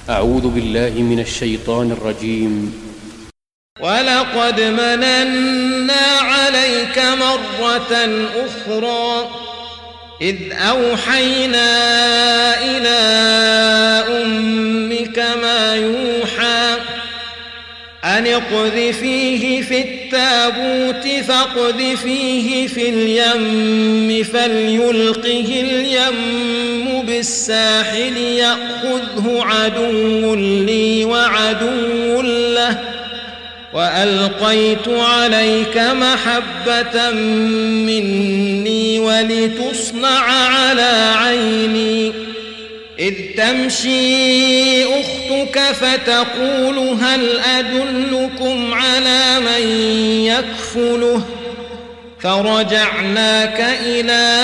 أعوذ بالله من الشيطان الرجيم. ولقد مننا عليك مرة أخرى إذ أوحينا إلى أمك ما يوحى أن اقذفيه في التابوت فاقذفيه في اليم فليلقه اليم بالساحل يأخذه عدو لي وعدو له وألقيت عليك محبة مني ولتصنع على عيني إذ تمشي أختك فتقول هل أدلكم على من يكفله فرجعناك إلى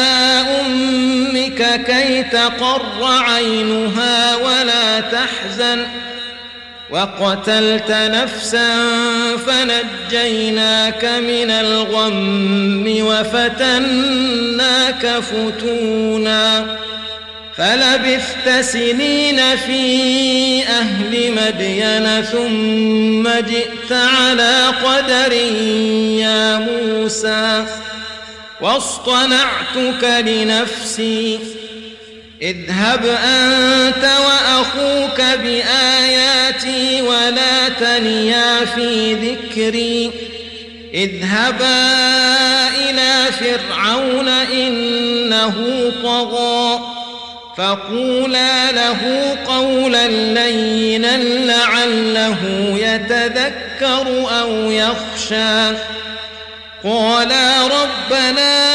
أمك كي تقر عينها ولا تحزن وقتلت نفسا فنجيناك من الغم وفتناك فتونا فلبثت سنين في أهل مدين ثم جئت على قدر يا موسى واصطنعتك لنفسي اذهب أنت وأخوك بآياتي ولا تنيا في ذكري اذهبا إلى فرعون إنه طغى فقولا له قولا لينا لعله يتذكر أو يخشى قالا ربنا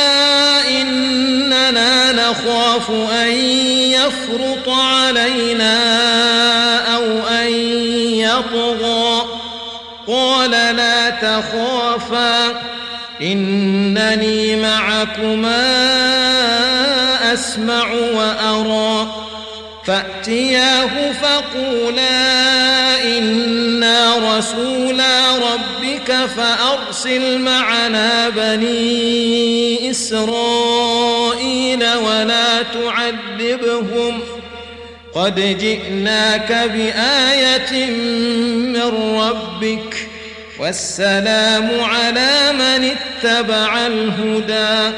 إننا نخاف أن يفرط علينا أو أن يطغى قال لا تخافا إنني معكما أسمع وأرى فأتياه فقولا إنا رسولا ربك فأرسل معنا بني إسرائيل ولا تعذبهم قد جئناك بآية من ربك والسلام على من اتبع الهدى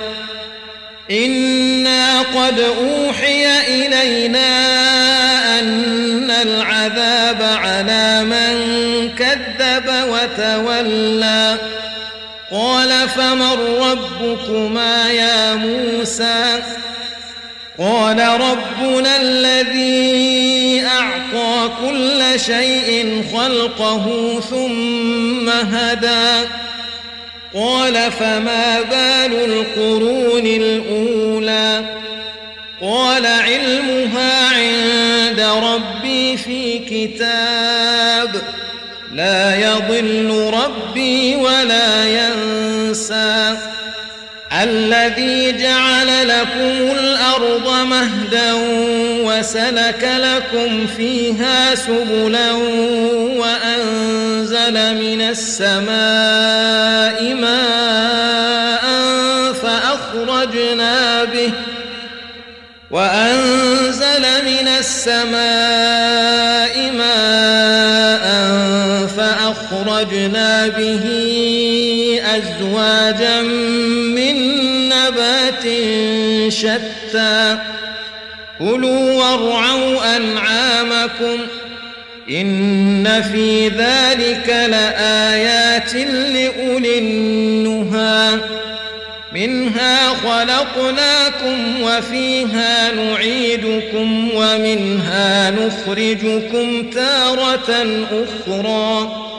إنا قد أوحي إلينا أن العذاب على من كذب وتولى قال فمن ربكما يا موسى قال ربنا الذي أعطى كل شيء خلقه ثم هدى قال فما بال القرون الأولى قال علمها عند ربي في كتاب لا يضل ربي ولا ينسى الذي جعل لكم الأرض مهدا وسلك لكم فيها سبلا وأنزل من السماء ماء فأخرجنا به أزواجا من نبات شتى كلوا وارعوا أنعامكم إن في ذلك لآيات لأولي النهى منها خلقناكم وفيها نعيدكم ومنها نخرجكم تارة أخرى